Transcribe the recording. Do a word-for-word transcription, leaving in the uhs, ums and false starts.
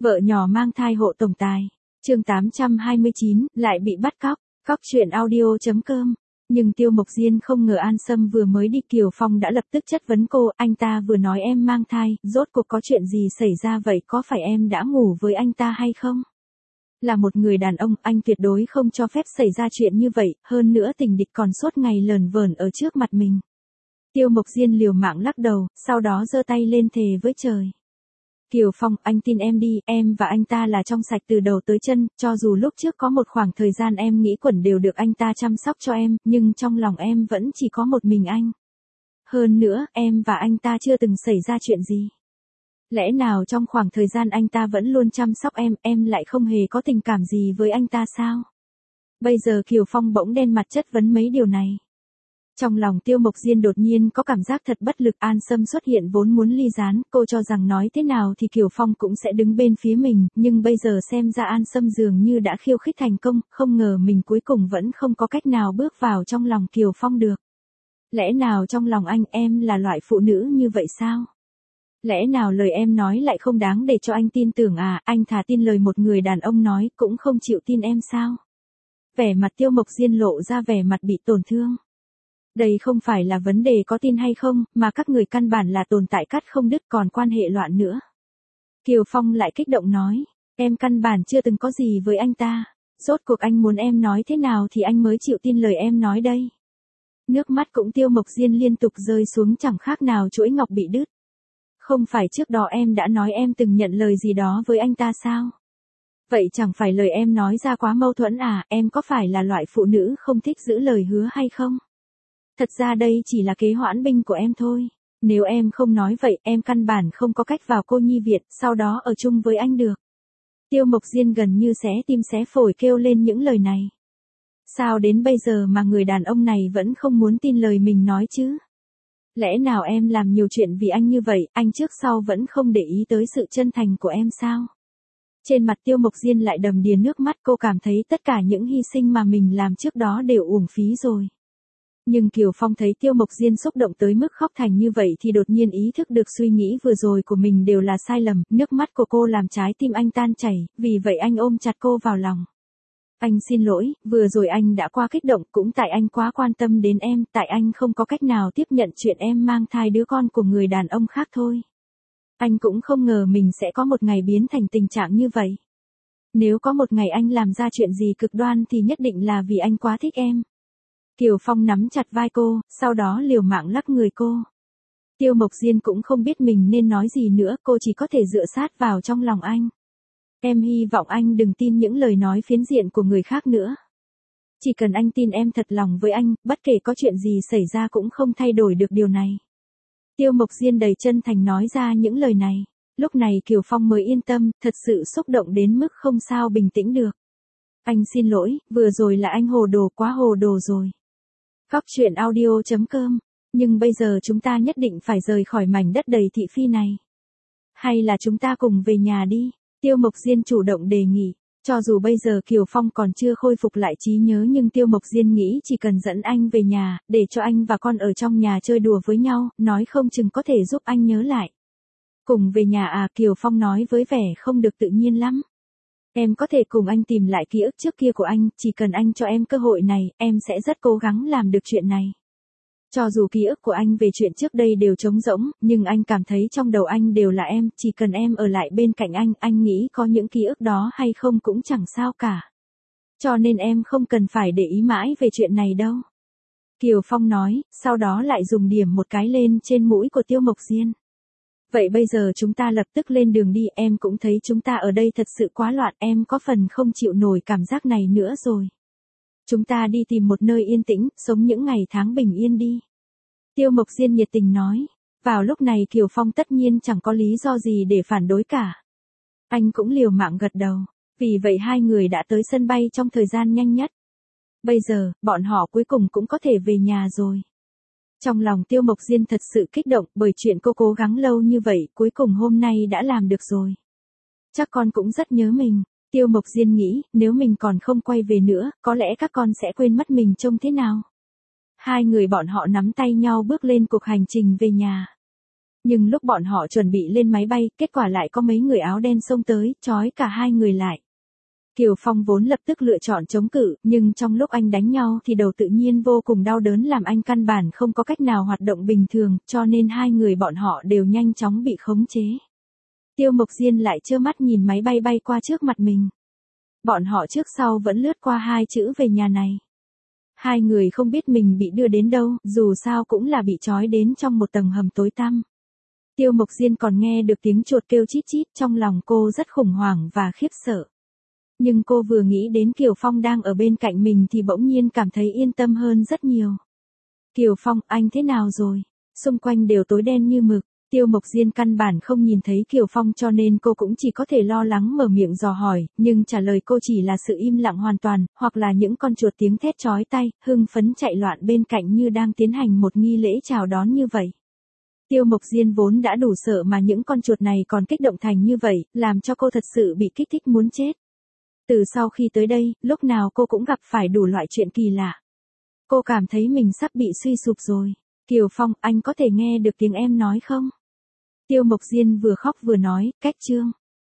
Vợ nhỏ mang thai hộ tổng tài. Chương tám trăm hai mươi chín, lại bị bắt cóc. Cóc truyện audio chấm com. Nhưng Tiêu Mộc Diên không ngờ An Sâm vừa mới đi Kiều Phong đã lập tức chất vấn cô, anh ta vừa nói em mang thai, rốt cuộc có chuyện gì xảy ra vậy, có phải em đã ngủ với anh ta hay không? Là một người đàn ông, anh tuyệt đối không cho phép xảy ra chuyện như vậy, hơn nữa tình địch còn suốt ngày lờn vờn ở trước mặt mình. Tiêu Mộc Diên liều mạng lắc đầu, sau đó giơ tay lên thề với trời. Kiều Phong, anh tin em đi, em và anh ta là trong sạch từ đầu tới chân, cho dù lúc trước có một khoảng thời gian em nghĩ quẩn đều được anh ta chăm sóc cho em, nhưng trong lòng em vẫn chỉ có một mình anh. Hơn nữa, em và anh ta chưa từng xảy ra chuyện gì. Lẽ nào trong khoảng thời gian anh ta vẫn luôn chăm sóc em, em lại không hề có tình cảm gì với anh ta sao? Bây giờ Kiều Phong bỗng đen mặt chất vấn mấy điều này. Trong lòng Tiêu Mộc Diên đột nhiên có cảm giác thật bất lực. An Sâm xuất hiện vốn muốn ly gián, cô cho rằng nói thế nào thì Kiều Phong cũng sẽ đứng bên phía mình, nhưng bây giờ xem ra An Sâm dường như đã khiêu khích thành công, không ngờ mình cuối cùng vẫn không có cách nào bước vào trong lòng Kiều Phong được. Lẽ nào trong lòng anh em là loại phụ nữ như vậy sao? Lẽ nào lời em nói lại không đáng để cho anh tin tưởng à, anh thà tin lời một người đàn ông nói cũng không chịu tin em sao? Vẻ mặt Tiêu Mộc Diên lộ ra vẻ mặt bị tổn thương. Đây không phải là vấn đề có tin hay không, mà các người căn bản là tồn tại cắt không đứt còn quan hệ loạn nữa. Kiều Phong lại kích động nói, em căn bản chưa từng có gì với anh ta, rốt cuộc anh muốn em nói thế nào thì anh mới chịu tin lời em nói đây. Nước mắt cũng Tiêu Mộc Diên liên tục rơi xuống chẳng khác nào chuỗi ngọc bị đứt. Không phải trước đó em đã nói em từng nhận lời gì đó với anh ta sao? Vậy chẳng phải lời em nói ra quá mâu thuẫn à, em có phải là loại phụ nữ không thích giữ lời hứa hay không? Thật ra đây chỉ là kế hoãn binh của em thôi. Nếu em không nói vậy, em căn bản không có cách vào cô nhi viện, sau đó ở chung với anh được. Tiêu Mộc Diên gần như xé tim xé phổi kêu lên những lời này. Sao đến bây giờ mà người đàn ông này vẫn không muốn tin lời mình nói chứ? Lẽ nào em làm nhiều chuyện vì anh như vậy, anh trước sau vẫn không để ý tới sự chân thành của em sao? Trên mặt Tiêu Mộc Diên lại đầm đìa nước mắt, cô cảm thấy tất cả những hy sinh mà mình làm trước đó đều uổng phí rồi. Nhưng Kiều Phong thấy Tiêu Mộc Diên xúc động tới mức khóc thành như vậy thì đột nhiên ý thức được suy nghĩ vừa rồi của mình đều là sai lầm, nước mắt của cô làm trái tim anh tan chảy, vì vậy anh ôm chặt cô vào lòng. Anh xin lỗi, vừa rồi anh đã quá kích động, cũng tại anh quá quan tâm đến em, tại anh không có cách nào tiếp nhận chuyện em mang thai đứa con của người đàn ông khác thôi. Anh cũng không ngờ mình sẽ có một ngày biến thành tình trạng như vậy. Nếu có một ngày anh làm ra chuyện gì cực đoan thì nhất định là vì anh quá thích em. Kiều Phong nắm chặt vai cô, sau đó liều mạng lắc người cô. Tiêu Mộc Diên cũng không biết mình nên nói gì nữa, cô chỉ có thể dựa sát vào trong lòng anh. Em hy vọng anh đừng tin những lời nói phiến diện của người khác nữa. Chỉ cần anh tin em thật lòng với anh, bất kể có chuyện gì xảy ra cũng không thay đổi được điều này. Tiêu Mộc Diên đầy chân thành nói ra những lời này. Lúc này Kiều Phong mới yên tâm, thật sự xúc động đến mức không sao bình tĩnh được. Anh xin lỗi, vừa rồi là anh hồ đồ, quá hồ đồ rồi. Cóc truyện audio chấm com. Nhưng bây giờ chúng ta nhất định phải rời khỏi mảnh đất đầy thị phi này. Hay là chúng ta cùng về nhà đi? Tiêu Mộc Diên chủ động đề nghị. Cho dù bây giờ Kiều Phong còn chưa khôi phục lại trí nhớ nhưng Tiêu Mộc Diên nghĩ chỉ cần dẫn anh về nhà, để cho anh và con ở trong nhà chơi đùa với nhau, nói không chừng có thể giúp anh nhớ lại. Cùng về nhà à? Kiều Phong nói với vẻ không được tự nhiên lắm. Em có thể cùng anh tìm lại ký ức trước kia của anh, chỉ cần anh cho em cơ hội này, em sẽ rất cố gắng làm được chuyện này. Cho dù ký ức của anh về chuyện trước đây đều trống rỗng, nhưng anh cảm thấy trong đầu anh đều là em, chỉ cần em ở lại bên cạnh anh, anh nghĩ có những ký ức đó hay không cũng chẳng sao cả. Cho nên em không cần phải để ý mãi về chuyện này đâu. Kiều Phong nói, sau đó lại dùng điểm một cái lên trên mũi của Tiêu Mộc Diên. Vậy bây giờ chúng ta lập tức lên đường đi, em cũng thấy chúng ta ở đây thật sự quá loạn, em có phần không chịu nổi cảm giác này nữa rồi. Chúng ta đi tìm một nơi yên tĩnh, sống những ngày tháng bình yên đi. Tiêu Mộc Diên nhiệt tình nói. Vào lúc này Kiều Phong tất nhiên chẳng có lý do gì để phản đối cả. Anh cũng liều mạng gật đầu. Vì vậy hai người đã tới sân bay trong thời gian nhanh nhất. Bây giờ, bọn họ cuối cùng cũng có thể về nhà rồi. Trong lòng Tiêu Mộc Diên thật sự kích động bởi chuyện cô cố gắng lâu như vậy, cuối cùng hôm nay đã làm được rồi. Chắc con cũng rất nhớ mình. Tiêu Mộc Diên nghĩ, nếu mình còn không quay về nữa, có lẽ các con sẽ quên mất mình trông thế nào. Hai người bọn họ nắm tay nhau bước lên cuộc hành trình về nhà. Nhưng lúc bọn họ chuẩn bị lên máy bay, kết quả lại có mấy người áo đen xông tới, trói cả hai người lại. Kiều Phong vốn lập tức lựa chọn chống cự, nhưng trong lúc anh đánh nhau thì đầu tự nhiên vô cùng đau đớn làm anh căn bản không có cách nào hoạt động bình thường, cho nên hai người bọn họ đều nhanh chóng bị khống chế. Tiêu Mộc Diên lại trơ mắt nhìn máy bay bay qua trước mặt mình. Bọn họ trước sau vẫn lướt qua hai chữ về nhà này. Hai người không biết mình bị đưa đến đâu, dù sao cũng là bị trói đến trong một tầng hầm tối tăm. Tiêu Mộc Diên còn nghe được tiếng chuột kêu chít chít, trong lòng cô rất khủng hoảng và khiếp sợ. Nhưng cô vừa nghĩ đến Kiều Phong đang ở bên cạnh mình thì bỗng nhiên cảm thấy yên tâm hơn rất nhiều. Kiều Phong, anh thế nào rồi? Xung quanh đều tối đen như mực. Tiêu Mộc Diên căn bản không nhìn thấy Kiều Phong cho nên cô cũng chỉ có thể lo lắng mở miệng dò hỏi, nhưng trả lời cô chỉ là sự im lặng hoàn toàn, hoặc là những con chuột tiếng thét chói tai, hưng phấn chạy loạn bên cạnh như đang tiến hành một nghi lễ chào đón như vậy. Tiêu Mộc Diên vốn đã đủ sợ mà những con chuột này còn kích động thành như vậy, làm cho cô thật sự bị kích thích muốn chết. Từ sau khi tới đây, lúc nào cô cũng gặp phải đủ loại chuyện kỳ lạ. Cô cảm thấy mình sắp bị suy sụp rồi. Kiều Phong, anh có thể nghe được tiếng em nói không? Tiêu Mộc Diên vừa khóc vừa nói, cách chương.